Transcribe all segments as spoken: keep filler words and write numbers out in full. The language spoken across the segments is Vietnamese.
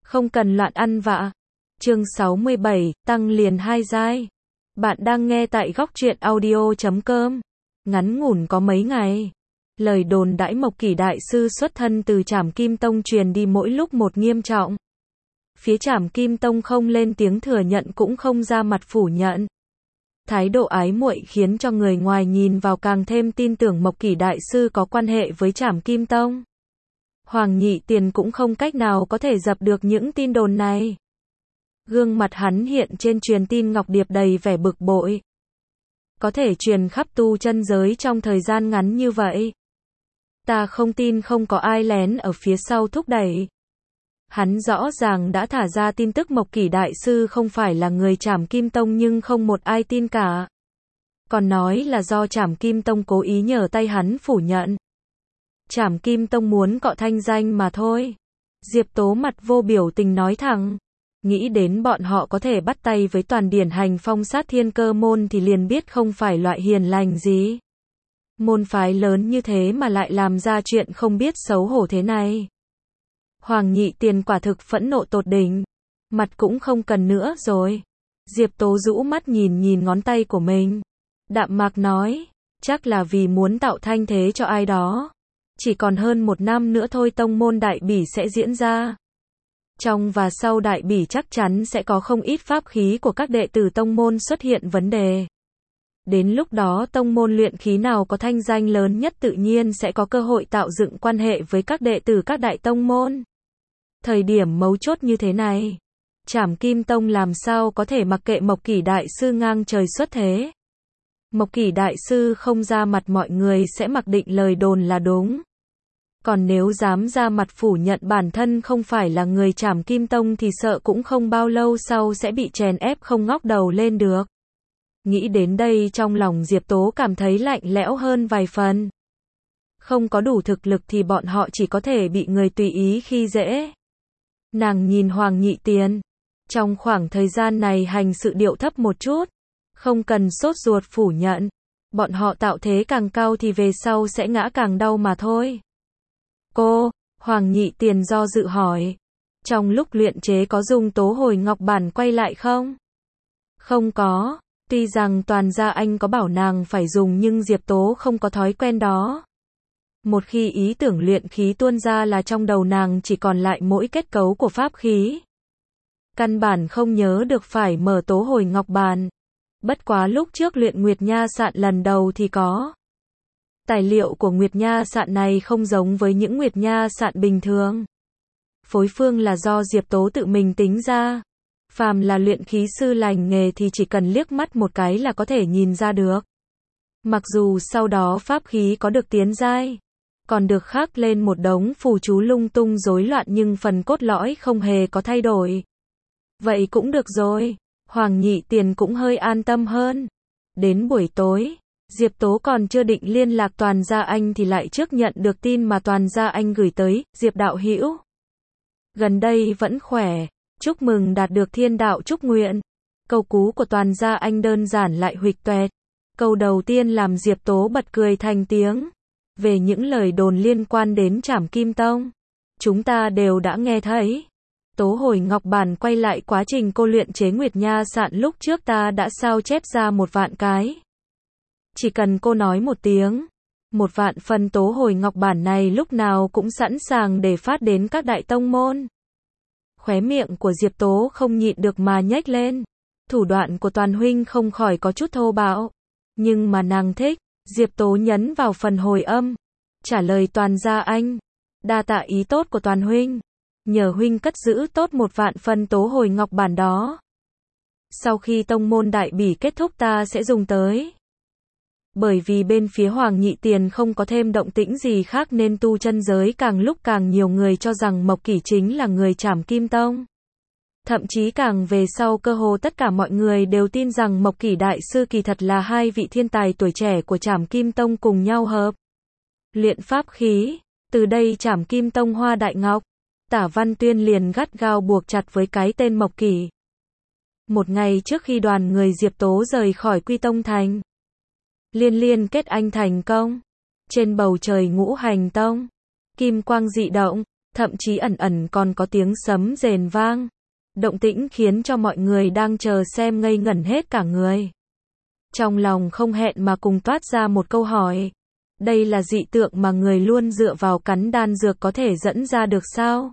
Không cần loạn ăn vạ. Chương sáu mươi bảy, tăng liền hai giai. Bạn đang nghe tại góc truyện audio chấm com. Ngắn ngủn có mấy ngày. Lời đồn đãi Mộc Kỷ đại sư xuất thân từ Trảm Kim Tông truyền đi mỗi lúc một nghiêm trọng. Phía Trảm Kim Tông không lên tiếng thừa nhận cũng không ra mặt phủ nhận. Thái độ ái muội khiến cho người ngoài nhìn vào càng thêm tin tưởng Mộc Kỷ đại sư có quan hệ với Trảm Kim Tông. Hoàng Nhị Tiền cũng không cách nào có thể dập được những tin đồn này. Gương mặt hắn hiện trên truyền tin ngọc điệp đầy vẻ bực bội. Có thể truyền khắp tu chân giới trong thời gian ngắn như vậy. Ta không tin không có ai lén ở phía sau thúc đẩy. Hắn rõ ràng đã thả ra tin tức Mộc Kỷ đại sư không phải là người Trảm Kim Tông nhưng không một ai tin cả. Còn nói là do Trảm Kim Tông cố ý nhờ tay hắn phủ nhận. Trảm Kim Tông muốn cọ thanh danh mà thôi. Diệp Tố mặt vô biểu tình nói thẳng. Nghĩ đến bọn họ có thể bắt tay với toàn điển hành phong sát Thiên Cơ môn thì liền biết không phải loại hiền lành gì. Môn phái lớn như thế mà lại làm ra chuyện không biết xấu hổ thế này. Hoàng Nhị Tiền quả thực phẫn nộ tột đỉnh. Mặt cũng không cần nữa rồi. Diệp Tố rũ mắt nhìn nhìn ngón tay của mình. Đạm mạc nói. Chắc là vì muốn tạo thanh thế cho ai đó. Chỉ còn hơn một năm nữa thôi tông môn đại bỉ sẽ diễn ra. Trong và sau đại bỉ chắc chắn sẽ có không ít pháp khí của các đệ tử tông môn xuất hiện vấn đề. Đến lúc đó tông môn luyện khí nào có thanh danh lớn nhất tự nhiên sẽ có cơ hội tạo dựng quan hệ với các đệ tử các đại tông môn. Thời điểm mấu chốt như thế này, Trảm Kim Tông làm sao có thể mặc kệ Mộc Kỷ đại sư ngang trời xuất thế. Mộc Kỷ đại sư không ra mặt mọi người sẽ mặc định lời đồn là đúng. Còn nếu dám ra mặt phủ nhận bản thân không phải là người Trảm Kim Tông thì sợ cũng không bao lâu sau sẽ bị chèn ép không ngóc đầu lên được. Nghĩ đến đây trong lòng Diệp Tố cảm thấy lạnh lẽo hơn vài phần. Không có đủ thực lực thì bọn họ chỉ có thể bị người tùy ý khi dễ. Nàng nhìn Hoàng Nhị Tiền. Trong khoảng thời gian này hành sự điệu thấp một chút. Không cần sốt ruột phủ nhận. Bọn họ tạo thế càng cao thì về sau sẽ ngã càng đau mà thôi. Cô, Hoàng Nhị Tiền do dự hỏi. Trong lúc luyện chế có dùng tố hồi ngọc bản quay lại không? Không có. Tuy rằng toàn gia anh có bảo nàng phải dùng nhưng Diệp Tố không có thói quen đó. Một khi ý tưởng luyện khí tuôn ra là trong đầu nàng chỉ còn lại mỗi kết cấu của pháp khí. Căn bản không nhớ được phải mở tố hồi ngọc bàn. Bất quá lúc trước luyện Nguyệt Nha Sạn lần đầu thì có. Tài liệu của Nguyệt Nha Sạn này không giống với những Nguyệt Nha Sạn bình thường. Phối phương là do Diệp Tố tự mình tính ra. Phàm là luyện khí sư lành nghề thì chỉ cần liếc mắt một cái là có thể nhìn ra được. Mặc dù sau đó pháp khí có được tiến giai, còn được khắc lên một đống phù chú lung tung rối loạn nhưng phần cốt lõi không hề có thay đổi. Vậy cũng được rồi, Hoàng Nhị Tiền cũng hơi an tâm hơn. Đến buổi tối, Diệp Tố còn chưa định liên lạc Toàn Gia Anh thì lại trước nhận được tin mà Toàn Gia Anh gửi tới, Diệp đạo hữu. Gần đây vẫn khỏe, chúc mừng đạt được thiên đạo chúc nguyện. Câu cú của Toàn Gia Anh đơn giản lại huỵch toẹt. Câu đầu tiên làm Diệp Tố bật cười thành tiếng. Về những lời đồn liên quan đến Trảm Kim Tông, chúng ta đều đã nghe thấy. Tố hồi ngọc bản quay lại quá trình cô luyện chế Nguyệt Nha Sạn lúc trước ta đã sao chép ra một vạn cái. Chỉ cần cô nói một tiếng, một vạn phần tố hồi ngọc bản này lúc nào cũng sẵn sàng để phát đến các đại tông môn. Khóe miệng của Diệp Tố không nhịn được mà nhếch lên. Thủ đoạn của Toàn huynh không khỏi có chút thô bạo. Nhưng mà nàng thích. Diệp Tố nhấn vào phần hồi âm. Trả lời Toàn Gia Anh. Đa tạ ý tốt của Toàn huynh. Nhờ huynh cất giữ tốt một vạn phần tố hồi ngọc bản đó. Sau khi tông môn đại bỉ kết thúc ta sẽ dùng tới. Bởi vì bên phía Hoàng Nhị Tiền không có thêm động tĩnh gì khác nên tu chân giới càng lúc càng nhiều người cho rằng Mộc Kỷ chính là người Trảm Kim Tông. Thậm chí càng về sau cơ hồ tất cả mọi người đều tin rằng Mộc Kỷ đại sư kỳ thật là hai vị thiên tài tuổi trẻ của Trảm Kim Tông cùng nhau hợp. Luyện pháp khí. Từ đây Trảm Kim Tông hoa đại ngọc. Tả Văn Tuyên liền gắt gao buộc chặt với cái tên Mộc Kỷ. Một ngày trước khi đoàn người Diệp Tố rời khỏi Quy Tông Thành. Liên liên kết anh thành công. Trên bầu trời Ngũ Hành Tông. Kim quang dị động. thậm chí ẩn ẩn còn có tiếng sấm rền vang. Động tĩnh khiến cho mọi người đang chờ xem ngây ngẩn hết cả người. Trong lòng không hẹn mà cùng toát ra một câu hỏi. Đây là dị tượng mà người luôn dựa vào cắn đan dược có thể dẫn ra được sao?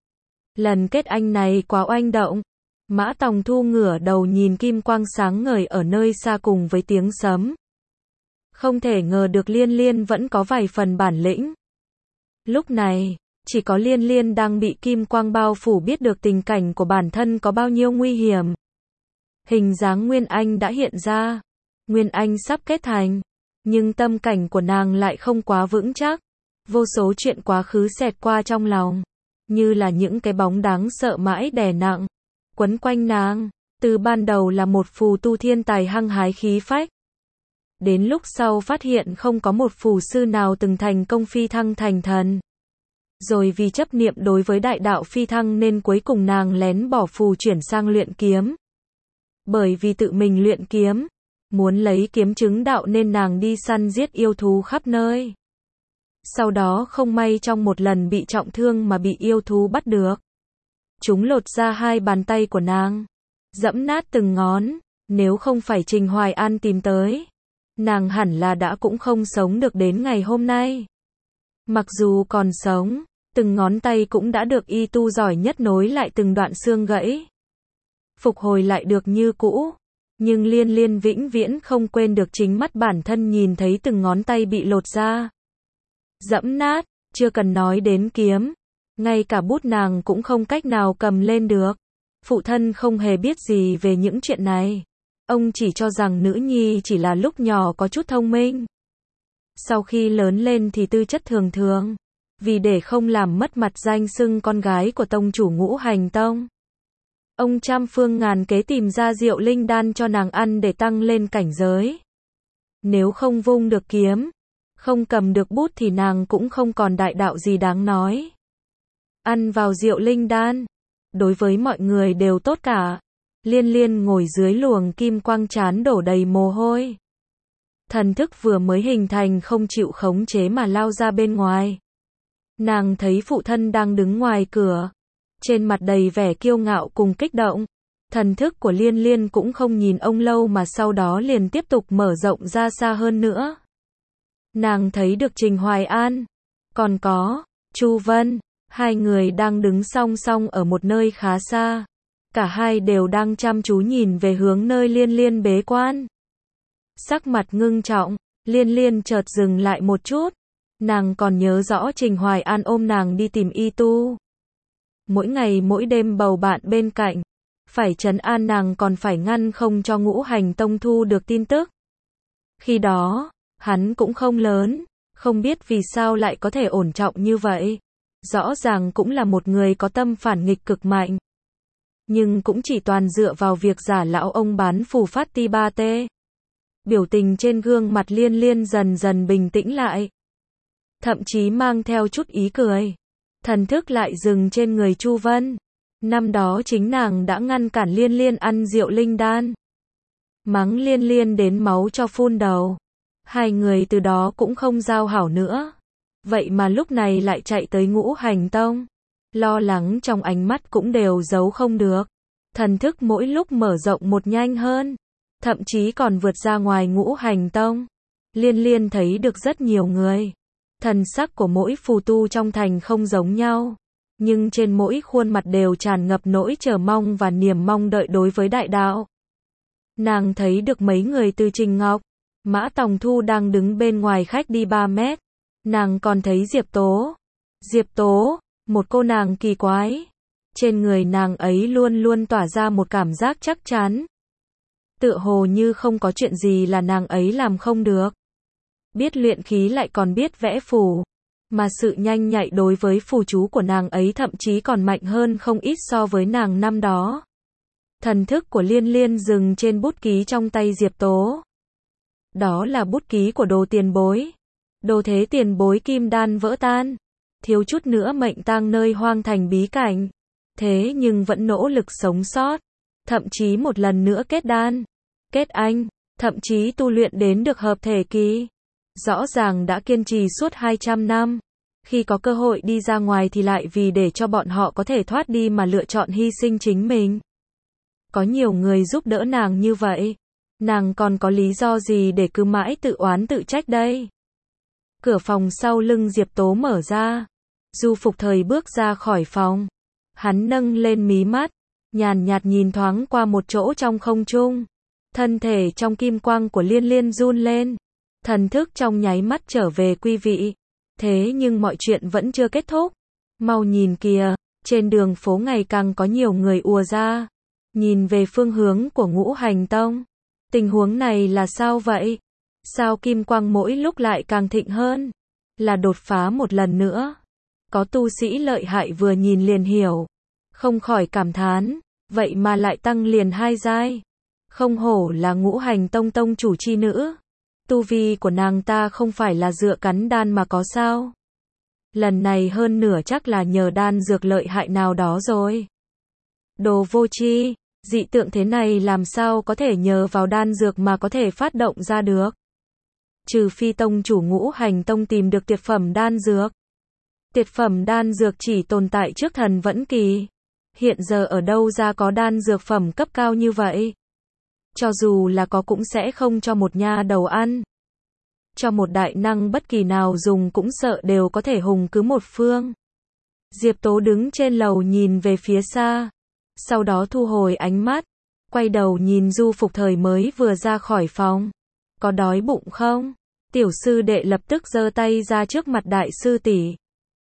Lần kết anh này quá oanh động. Mã Tòng Thu ngửa đầu nhìn kim quang sáng ngời ở nơi xa cùng với tiếng sấm. Không thể ngờ được Liên Liên vẫn có vài phần bản lĩnh. Lúc này, chỉ có Liên Liên đang bị kim quang bao phủ biết được tình cảnh của bản thân có bao nhiêu nguy hiểm. Hình dáng Nguyên Anh đã hiện ra. Nguyên Anh sắp kết thành. Nhưng tâm cảnh của nàng lại không quá vững chắc. Vô số chuyện quá khứ xẹt qua trong lòng. Như là những cái bóng đáng sợ mãi đè nặng. Quấn quanh nàng. Từ ban đầu là một phù tu thiên tài hăng hái khí phách. Đến lúc sau phát hiện không có một phù sư nào từng thành công phi thăng thành thần. Rồi vì chấp niệm đối với đại đạo phi thăng nên cuối cùng nàng lén bỏ phù chuyển sang luyện kiếm. Bởi vì tự mình luyện kiếm, muốn lấy kiếm chứng đạo nên nàng đi săn giết yêu thú khắp nơi. Sau đó không may trong một lần bị trọng thương mà bị yêu thú bắt được. Chúng lột ra hai bàn tay của nàng, giẫm nát từng ngón, nếu không phải Trình Hoài An tìm tới, nàng hẳn là đã cũng không sống được đến ngày hôm nay. Mặc dù còn sống, từng ngón tay cũng đã được y tu giỏi nhất nối lại từng đoạn xương gãy. Phục hồi lại được như cũ. Nhưng Liên Liên vĩnh viễn không quên được chính mắt bản thân nhìn thấy từng ngón tay bị lột ra. Giẫm nát, chưa cần nói đến kiếm. Ngay cả bút nàng cũng không cách nào cầm lên được. Phụ thân không hề biết gì về những chuyện này. Ông chỉ cho rằng nữ nhi chỉ là lúc nhỏ có chút thông minh. Sau khi lớn lên thì tư chất thường thường. Vì để không làm mất mặt danh xưng con gái của tông chủ Ngũ Hành Tông. Ông trăm phương ngàn kế tìm ra rượu linh đan cho nàng ăn để tăng lên cảnh giới. Nếu không vung được kiếm, không cầm được bút thì nàng cũng không còn đại đạo gì đáng nói. Ăn vào rượu linh đan, đối với mọi người đều tốt cả. Liên Liên ngồi dưới luồng kim quang trán đổ đầy mồ hôi. Thần thức vừa mới hình thành không chịu khống chế mà lao ra bên ngoài. Nàng thấy phụ thân đang đứng ngoài cửa. Trên mặt đầy vẻ kiêu ngạo cùng kích động. Thần thức của Liên Liên cũng không nhìn ông lâu mà sau đó liền tiếp tục mở rộng ra xa hơn nữa. Nàng thấy được Trình Hoài An. Còn có, Chu Vân. Hai người đang đứng song song ở một nơi khá xa. Cả hai đều đang chăm chú nhìn về hướng nơi Liên Liên bế quan. Sắc mặt ngưng trọng, Liên Liên chợt dừng lại một chút. Nàng còn nhớ rõ Trình Hoài An ôm nàng đi tìm y tu. Mỗi ngày mỗi đêm bầu bạn bên cạnh. Phải trấn an nàng còn phải ngăn không cho Ngũ Hành Tông thu được tin tức. Khi đó, hắn cũng không lớn. Không biết vì sao lại có thể ổn trọng như vậy. Rõ ràng cũng là một người có tâm phản nghịch cực mạnh. Nhưng cũng chỉ toàn dựa vào việc giả lão ông bán phù phát ti ba tê. Biểu tình trên gương mặt Liên Liên dần dần bình tĩnh lại. Thậm chí mang theo chút ý cười. Thần thức lại dừng trên người Chu Vân. Năm đó chính nàng đã ngăn cản Liên Liên ăn rượu linh đan. Mắng Liên Liên đến máu cho phun đầu. Hai người từ đó cũng không giao hảo nữa. Vậy mà lúc này lại chạy tới Ngũ Hành Tông. Lo lắng trong ánh mắt cũng đều giấu không được. Thần thức mỗi lúc mở rộng một nhanh hơn. Thậm chí còn vượt ra ngoài Ngũ Hành Tông. Liên Liên thấy được rất nhiều người. Thần sắc của mỗi phù tu trong thành không giống nhau. Nhưng trên mỗi khuôn mặt đều tràn ngập nỗi chờ mong và niềm mong đợi đối với đại đạo. Nàng thấy được mấy người từ Trình Ngọc, Mã Tòng Thu đang đứng bên ngoài khách đi ba mét. Nàng còn thấy Diệp Tố. Diệp Tố, một cô nàng kỳ quái. Trên người nàng ấy luôn luôn tỏa ra một cảm giác chắc chắn. Tựa hồ như không có chuyện gì là nàng ấy làm không được. Biết luyện khí lại còn biết vẽ phù. Mà sự nhanh nhạy đối với phù chú của nàng ấy thậm chí còn mạnh hơn không ít so với nàng năm đó. Thần thức của Liên Liên dừng trên bút ký trong tay Diệp Tố. Đó là bút ký của Đồ tiền bối. Đồ thế tiền bối kim đan vỡ tan. Thiếu chút nữa mệnh tang nơi hoang thành bí cảnh. Thế nhưng vẫn nỗ lực sống sót. Thậm chí một lần nữa kết đan. Kết anh. Thậm chí tu luyện đến được hợp thể kỳ. Rõ ràng đã kiên trì suốt hai trăm năm. Khi có cơ hội đi ra ngoài thì lại vì để cho bọn họ có thể thoát đi mà lựa chọn hy sinh chính mình. Có nhiều người giúp đỡ nàng như vậy. Nàng còn có lý do gì để cứ mãi tự oán tự trách đây? Cửa phòng sau lưng Diệp Tố mở ra. Du Phục Thời bước ra khỏi phòng. Hắn nâng lên mí mắt, nhàn nhạt nhìn thoáng qua một chỗ trong không trung. Thân thể trong kim quang của Liên Liên run lên. Thần thức trong nháy mắt trở về quy vị. Thế nhưng mọi chuyện vẫn chưa kết thúc. Mau nhìn kìa, trên đường phố ngày càng có nhiều người ùa ra. Nhìn về phương hướng của Ngũ Hành Tông. Tình huống này là sao vậy? Sao kim quang mỗi lúc lại càng thịnh hơn? Là đột phá một lần nữa. Có tu sĩ lợi hại vừa nhìn liền hiểu. Không khỏi cảm thán, vậy mà lại tăng liền hai giai. Không hổ là Ngũ Hành Tông tông chủ chi nữ. Tu vi của nàng ta không phải là dựa cắn đan mà có sao? Lần này hơn nửa chắc là nhờ đan dược lợi hại nào đó rồi. Đồ vô tri, dị tượng thế này làm sao có thể nhờ vào đan dược mà có thể phát động ra được? Trừ phi tông chủ Ngũ Hành Tông tìm được tuyệt phẩm đan dược. Tuyệt phẩm đan dược chỉ tồn tại trước thần vẫn kỳ. Hiện giờ ở đâu ra có đan dược phẩm cấp cao như vậy? Cho dù là có cũng sẽ không cho một nha đầu ăn. Cho một đại năng bất kỳ nào dùng cũng sợ đều có thể hùng cứ một phương. Diệp Tố đứng trên lầu nhìn về phía xa. Sau đó thu hồi ánh mắt. Quay đầu nhìn Du Phục Thời mới vừa ra khỏi phòng. Có đói bụng không? Tiểu sư đệ lập tức giơ tay ra trước mặt đại sư tỷ.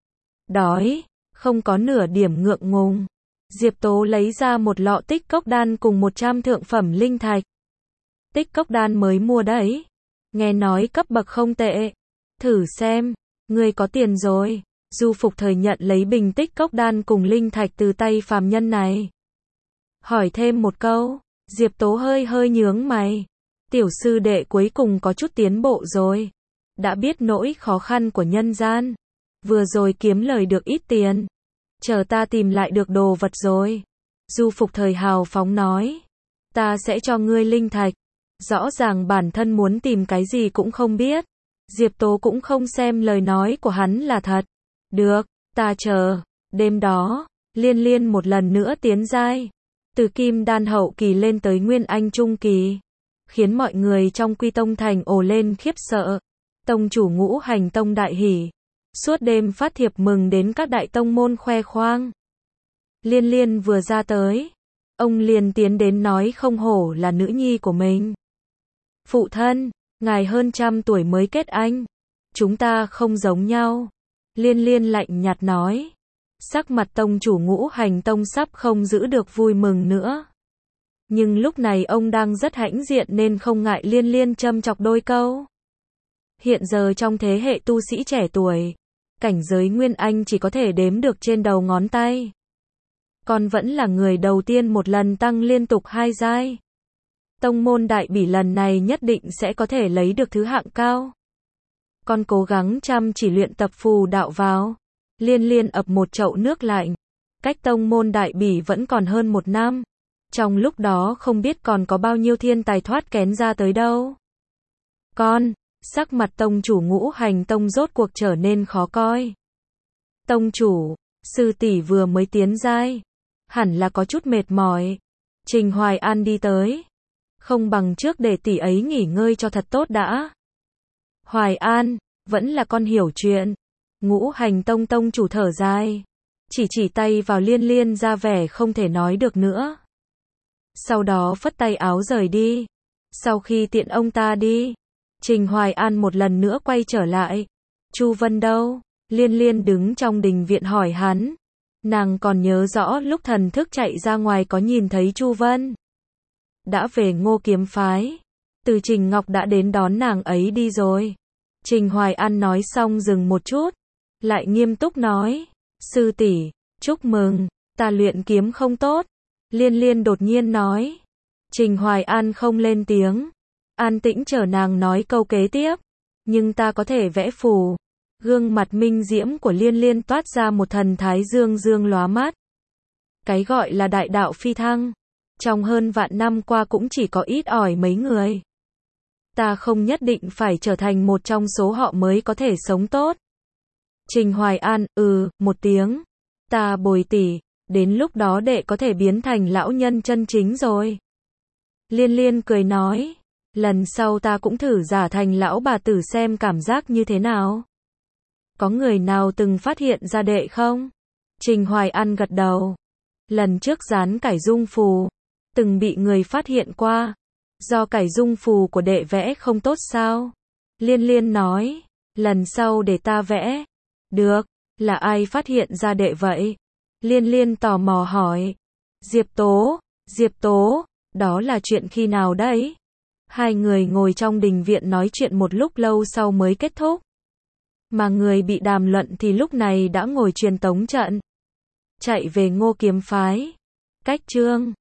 Đói, không có nửa điểm ngượng ngùng. Diệp Tố lấy ra một lọ tích cốc đan cùng một trăm thượng phẩm linh thạch. Tích cốc đan mới mua đấy. Nghe nói cấp bậc không tệ. Thử xem, ngươi có tiền rồi. Du Phục Thời nhận lấy bình tích cốc đan cùng linh thạch từ tay phàm nhân này. Hỏi thêm một câu, Diệp Tố hơi hơi nhướng mày. Tiểu sư đệ cuối cùng có chút tiến bộ rồi. Đã biết nỗi khó khăn của nhân gian. Vừa rồi kiếm lời được ít tiền. Chờ ta tìm lại được đồ vật rồi. Du Phục Thời hào phóng nói. Ta sẽ cho ngươi linh thạch. Rõ ràng bản thân muốn tìm cái gì cũng không biết. Diệp Tố cũng không xem lời nói của hắn là thật. Được, ta chờ. Đêm đó, Liên Liên một lần nữa tiến giai. Từ kim đan hậu kỳ lên tới nguyên anh trung kỳ. Khiến mọi người trong Quy Tông thành ồ lên khiếp sợ. Tông chủ Ngũ Hành Tông đại hỉ. Suốt đêm phát thiệp mừng đến các đại tông môn khoe khoang. Liên Liên vừa ra tới. Ông liền tiến đến nói không hổ là nữ nhi của mình. Phụ thân, ngài hơn trăm tuổi mới kết anh. Chúng ta không giống nhau. Liên Liên lạnh nhạt nói. Sắc mặt tông chủ Ngũ Hành Tông sắp không giữ được vui mừng nữa. Nhưng lúc này ông đang rất hãnh diện nên không ngại Liên Liên châm chọc đôi câu. Hiện giờ trong thế hệ tu sĩ trẻ tuổi, cảnh giới Nguyên Anh chỉ có thể đếm được trên đầu ngón tay. Con vẫn là người đầu tiên một lần tăng liên tục hai giai. Tông môn đại bỉ lần này nhất định sẽ có thể lấy được thứ hạng cao. Con cố gắng chăm chỉ luyện tập phù đạo vào. Liên Liên ập một chậu nước lạnh. Cách tông môn đại bỉ vẫn còn hơn một năm. Trong lúc đó không biết còn có bao nhiêu thiên tài thoát kén ra tới đâu. Con, sắc mặt tông chủ Ngũ Hành Tông rốt cuộc trở nên khó coi. Tông chủ, sư tỷ vừa mới tiến giai. Hẳn là có chút mệt mỏi. Trình Hoài An đi tới. Không bằng trước để tỷ ấy nghỉ ngơi cho thật tốt đã. Hoài An, vẫn là con hiểu chuyện. Ngũ Hành Tông tông chủ thở dài. Chỉ chỉ tay vào Liên Liên ra vẻ không thể nói được nữa. Sau đó phất tay áo rời đi. Sau khi tiện ông ta đi, Trình Hoài An một lần nữa quay trở lại. Chu Vân đâu? Liên Liên đứng trong đình viện hỏi hắn. Nàng còn nhớ rõ lúc thần thức chạy ra ngoài có nhìn thấy Chu Vân. Đã về Ngô Kiếm Phái. Từ Trình Ngọc đã đến đón nàng ấy đi rồi. Trình Hoài An nói xong dừng một chút. Lại nghiêm túc nói. Sư tỷ, chúc mừng, ta luyện kiếm không tốt. Liên Liên đột nhiên nói. Trình Hoài An không lên tiếng. An tĩnh chờ nàng nói câu kế tiếp. Nhưng ta có thể vẽ phù. Gương mặt minh diễm của Liên Liên toát ra một thần thái dương dương lóa mắt. Cái gọi là đại đạo phi thăng. Trong hơn vạn năm qua cũng chỉ có ít ỏi mấy người. Ta không nhất định phải trở thành một trong số họ mới có thể sống tốt. Trình Hoài An, ừ, một tiếng. Ta bồi tỷ, đến lúc đó đệ có thể biến thành lão nhân chân chính rồi. Liên Liên cười nói, lần sau ta cũng thử giả thành lão bà tử xem cảm giác như thế nào. Có người nào từng phát hiện ra đệ không? Trình Hoài An gật đầu. Lần trước dán cải dung phù, từng bị người phát hiện qua. Do cải dung phù của đệ vẽ không tốt sao? Liên Liên nói, lần sau để ta vẽ. Được, là ai phát hiện ra đệ vậy? Liên Liên tò mò hỏi. Diệp Tố, Diệp Tố, đó là chuyện khi nào đấy? Hai người ngồi trong đình viện nói chuyện một lúc lâu sau mới kết thúc. Mà người bị đàm luận thì lúc này đã ngồi truyền tống trận. Chạy về Ngô Kiếm Phái. Cách chương